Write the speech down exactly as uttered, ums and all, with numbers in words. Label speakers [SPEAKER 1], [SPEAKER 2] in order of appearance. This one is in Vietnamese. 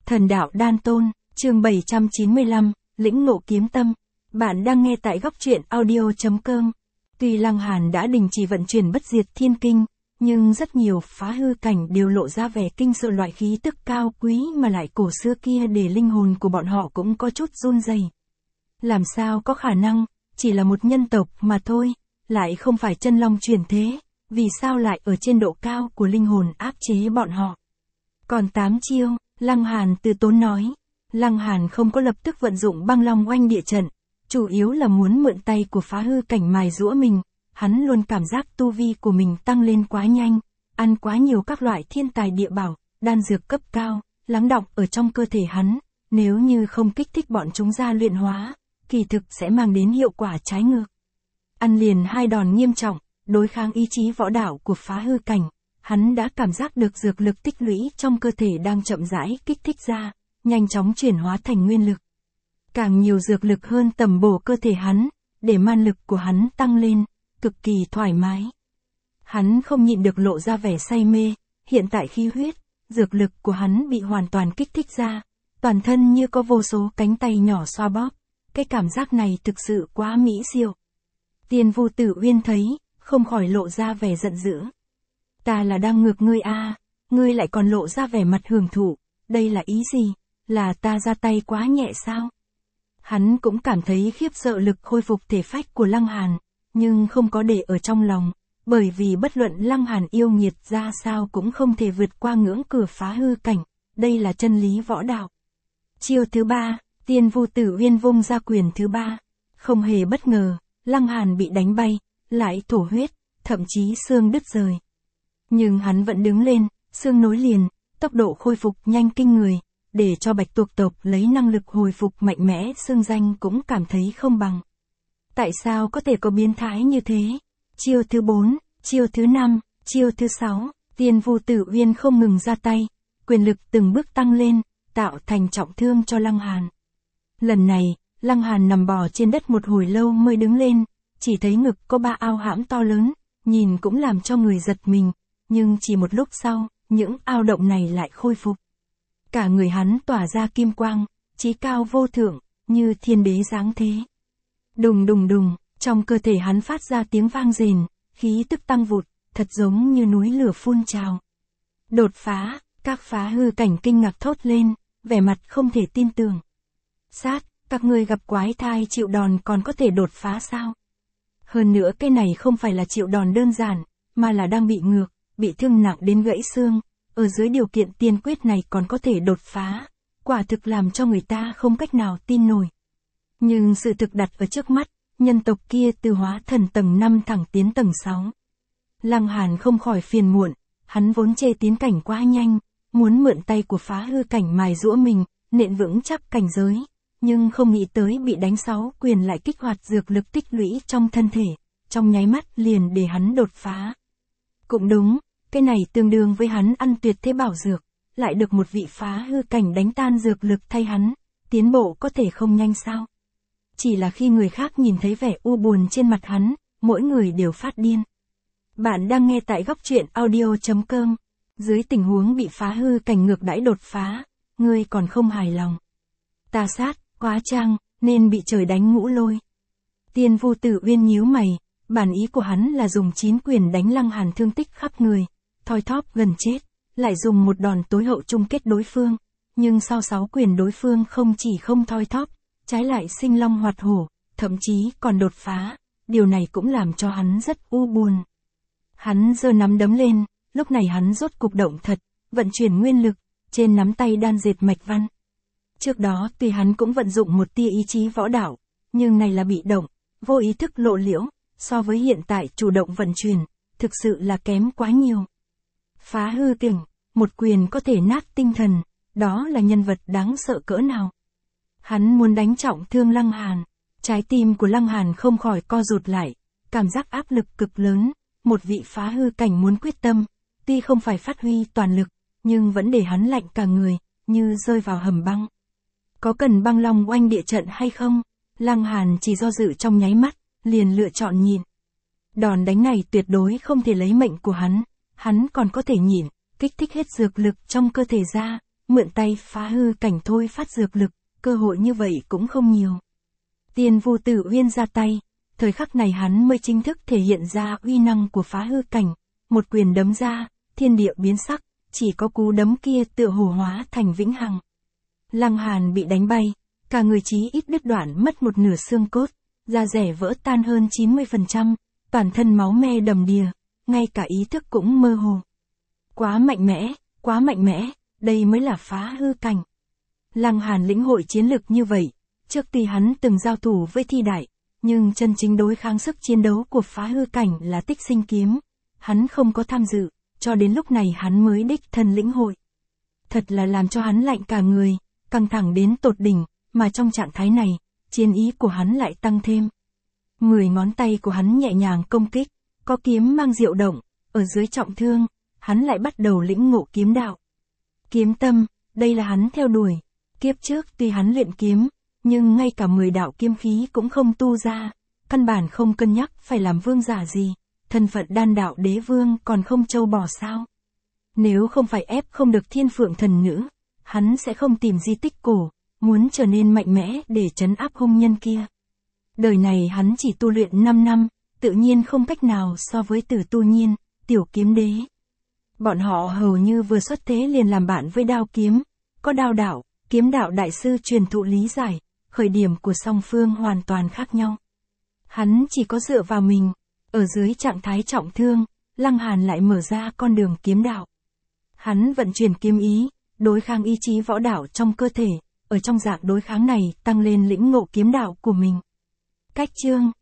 [SPEAKER 1] Thần đạo đan tôn, chương bảy trăm chín mươi lăm, lĩnh ngộ kiếm tâm. Bạn đang nghe tại góc truyện audio chấm com. Tuy Lăng Hàn đã đình chỉ vận chuyển bất diệt thiên kinh, nhưng rất nhiều phá hư cảnh đều lộ ra vẻ kinh sợ loại khí tức cao quý mà lại cổ xưa kia, để linh hồn của bọn họ cũng có chút run rẩy. Làm sao có khả năng, chỉ là một nhân tộc mà thôi, lại không phải chân long chuyển thế, vì sao lại ở trên độ cao của linh hồn áp chế bọn họ. Còn tám chiêu, Lăng Hàn từ tốn nói. Lăng Hàn không có lập tức vận dụng băng long oanh địa trận, chủ yếu là muốn mượn tay của phá hư cảnh mài giũa mình. Hắn luôn cảm giác tu vi của mình tăng lên quá nhanh, ăn quá nhiều các loại thiên tài địa bảo, đan dược cấp cao, lắng đọng ở trong cơ thể hắn. Nếu như không kích thích bọn chúng ra luyện hóa, kỳ thực sẽ mang đến hiệu quả trái ngược. Ăn liền hai đòn nghiêm trọng, đối kháng ý chí võ đạo của phá hư cảnh. Hắn đã cảm giác được dược lực tích lũy trong cơ thể đang chậm rãi kích thích ra, nhanh chóng chuyển hóa thành nguyên lực. Càng nhiều dược lực hơn tầm bổ cơ thể hắn, để man lực của hắn tăng lên, cực kỳ thoải mái. Hắn không nhịn được lộ ra vẻ say mê, hiện tại khí huyết, dược lực của hắn bị hoàn toàn kích thích ra, toàn thân như có vô số cánh tay nhỏ xoa bóp, cái cảm giác này thực sự quá mỹ diệu. Tiên Vu Tử Uyên thấy, không khỏi lộ ra vẻ giận dữ. Ta là đang ngược ngươi a, à, ngươi lại còn lộ ra vẻ mặt hưởng thụ, đây là ý gì, là ta ra tay quá nhẹ sao? Hắn cũng cảm thấy khiếp sợ lực khôi phục thể phách của Lăng Hàn, nhưng không có để ở trong lòng, bởi vì bất luận Lăng Hàn yêu nghiệt ra sao cũng không thể vượt qua ngưỡng cửa phá hư cảnh, đây là chân lý võ đạo. Chiêu thứ ba, Tiên Vu Tử Uyên vung ra quyền thứ ba, không hề bất ngờ, Lăng Hàn bị đánh bay, lại thổ huyết, thậm chí xương đứt rời. Nhưng hắn vẫn đứng lên, xương nối liền, tốc độ khôi phục nhanh kinh người, để cho Bạch Tuộc tộc lấy năng lực hồi phục mạnh mẽ xương danh cũng cảm thấy không bằng. Tại sao có thể có biến thái như thế? Chiêu thứ bốn, chiêu thứ năm, chiêu thứ sáu, Tiên Vu Tử Uyên không ngừng ra tay, quyền lực từng bước tăng lên, tạo thành trọng thương cho Lăng Hàn. Lần này, Lăng Hàn nằm bò trên đất một hồi lâu mới đứng lên, chỉ thấy ngực có ba ao hãm to lớn, nhìn cũng làm cho người giật mình, nhưng chỉ một lúc sau, những ao động này lại khôi phục. Cả người hắn tỏa ra kim quang, chí cao vô thượng, như thiên đế giáng thế. Đùng đùng đùng, trong cơ thể hắn phát ra tiếng vang rền, khí tức tăng vụt, thật giống như núi lửa phun trào. Đột phá, các phá hư cảnh kinh ngạc thốt lên, vẻ mặt không thể tin tưởng. Sát, các ngươi gặp quái thai chịu đòn còn có thể đột phá sao? Hơn nữa cái này không phải là chịu đòn đơn giản, mà là đang bị ngược, bị thương nặng đến gãy xương, ở dưới điều kiện tiên quyết này còn có thể đột phá, quả thực làm cho người ta không cách nào tin nổi. Nhưng sự thực đặt ở trước mắt, nhân tộc kia từ hóa thần tầng năm thẳng tiến tầng sáu. Lăng Hàn không khỏi phiền muộn, hắn vốn chê tiến cảnh quá nhanh, muốn mượn tay của phá hư cảnh mài giũa mình, nện vững chắc cảnh giới, nhưng không nghĩ tới bị đánh sáu quyền lại kích hoạt dược lực tích lũy trong thân thể, trong nháy mắt liền để hắn đột phá. Cũng đúng, cái này tương đương với hắn ăn tuyệt thế bảo dược, lại được một vị phá hư cảnh đánh tan dược lực thay hắn, tiến bộ có thể không nhanh sao? Chỉ là khi người khác nhìn thấy vẻ u buồn trên mặt hắn, mỗi người đều phát điên. Bạn đang nghe tại góc truyện audio chấm com. Dưới tình huống bị phá hư cảnh ngược đãi đột phá, ngươi còn không hài lòng. Ta sát, quá trang, nên bị trời đánh ngũ lôi. Tiên Vu Tử Uyên nhíu mày, bản ý của hắn là dùng chín quyền đánh Lăng Hàn thương tích khắp người, thoi thóp gần chết, lại dùng một đòn tối hậu chung kết đối phương. Nhưng sau sáu quyền đối phương không chỉ không thoi thóp, trái lại sinh long hoạt hổ, thậm chí còn đột phá, điều này cũng làm cho hắn rất u buồn. Hắn giơ nắm đấm lên, lúc này hắn rốt cục động thật, vận chuyển nguyên lực, trên nắm tay đan dệt mạch văn. Trước đó tuy hắn cũng vận dụng một tia ý chí võ đạo, nhưng này là bị động, vô ý thức lộ liễu, so với hiện tại chủ động vận chuyển, thực sự là kém quá nhiều. Phá hư cảnh, một quyền có thể nát tinh thần, đó là nhân vật đáng sợ cỡ nào. Hắn muốn đánh trọng thương Lăng Hàn, trái tim của Lăng Hàn không khỏi co rụt lại, cảm giác áp lực cực lớn, một vị phá hư cảnh muốn quyết tâm, tuy không phải phát huy toàn lực, nhưng vẫn để hắn lạnh cả người, như rơi vào hầm băng. Có cần băng long oanh địa trận hay không? Lăng Hàn chỉ do dự trong nháy mắt, liền lựa chọn nhịn. Đòn đánh này tuyệt đối không thể lấy mệnh của hắn, hắn còn có thể nhịn, kích thích hết dược lực trong cơ thể ra, mượn tay phá hư cảnh thôi phát dược lực, cơ hội như vậy cũng không nhiều. Tiên Vu Tử Uyên ra tay, thời khắc này hắn mới chính thức thể hiện ra uy năng của phá hư cảnh, một quyền đấm ra, thiên địa biến sắc, chỉ có cú đấm kia tựa hồ hóa thành vĩnh hằng. Lăng Hàn bị đánh bay, cả người chí ít đứt đoạn mất một nửa xương cốt, da rẻ vỡ tan hơn chín mươi phần trăm, toàn thân máu me đầm đìa, ngay cả ý thức cũng mơ hồ. Quá mạnh mẽ, quá mạnh mẽ, đây mới là phá hư cảnh. Lăng Hàn lĩnh hội chiến lực như vậy, trước tuy hắn từng giao thủ với thi đại, nhưng chân chính đối kháng sức chiến đấu của phá hư cảnh là Tích Sinh kiếm, hắn không có tham dự, cho đến lúc này hắn mới đích thân lĩnh hội. Thật là làm cho hắn lạnh cả người, căng thẳng đến tột đỉnh, mà trong trạng thái này, chiến ý của hắn lại tăng thêm. Mười ngón tay của hắn nhẹ nhàng công kích, có kiếm mang diệu động, ở dưới trọng thương, hắn lại bắt đầu lĩnh ngộ kiếm đạo. Kiếm tâm, đây là hắn theo đuổi. Kiếp trước tuy hắn luyện kiếm, nhưng ngay cả mười đạo kiếm khí cũng không tu ra, căn bản không cân nhắc phải làm vương giả gì, thân phận đan đạo đế vương còn không trâu bò sao. Nếu không phải ép không được thiên phượng thần nữ, hắn sẽ không tìm di tích cổ, muốn trở nên mạnh mẽ để trấn áp hung nhân kia. Đời này hắn chỉ tu luyện năm năm, tự nhiên không cách nào so với Tử Tu Nhiên, tiểu kiếm đế. Bọn họ hầu như vừa xuất thế liền làm bạn với đao kiếm, có đao đạo, kiếm đạo đại sư truyền thụ lý giải, khởi điểm của song phương hoàn toàn khác nhau. Hắn chỉ có dựa vào mình, ở dưới trạng thái trọng thương, Lăng Hàn lại mở ra con đường kiếm đạo. Hắn vận chuyển kiếm ý, đối kháng ý chí võ đạo trong cơ thể, ở trong dạng đối kháng này tăng lên lĩnh ngộ kiếm đạo của mình. Cách chương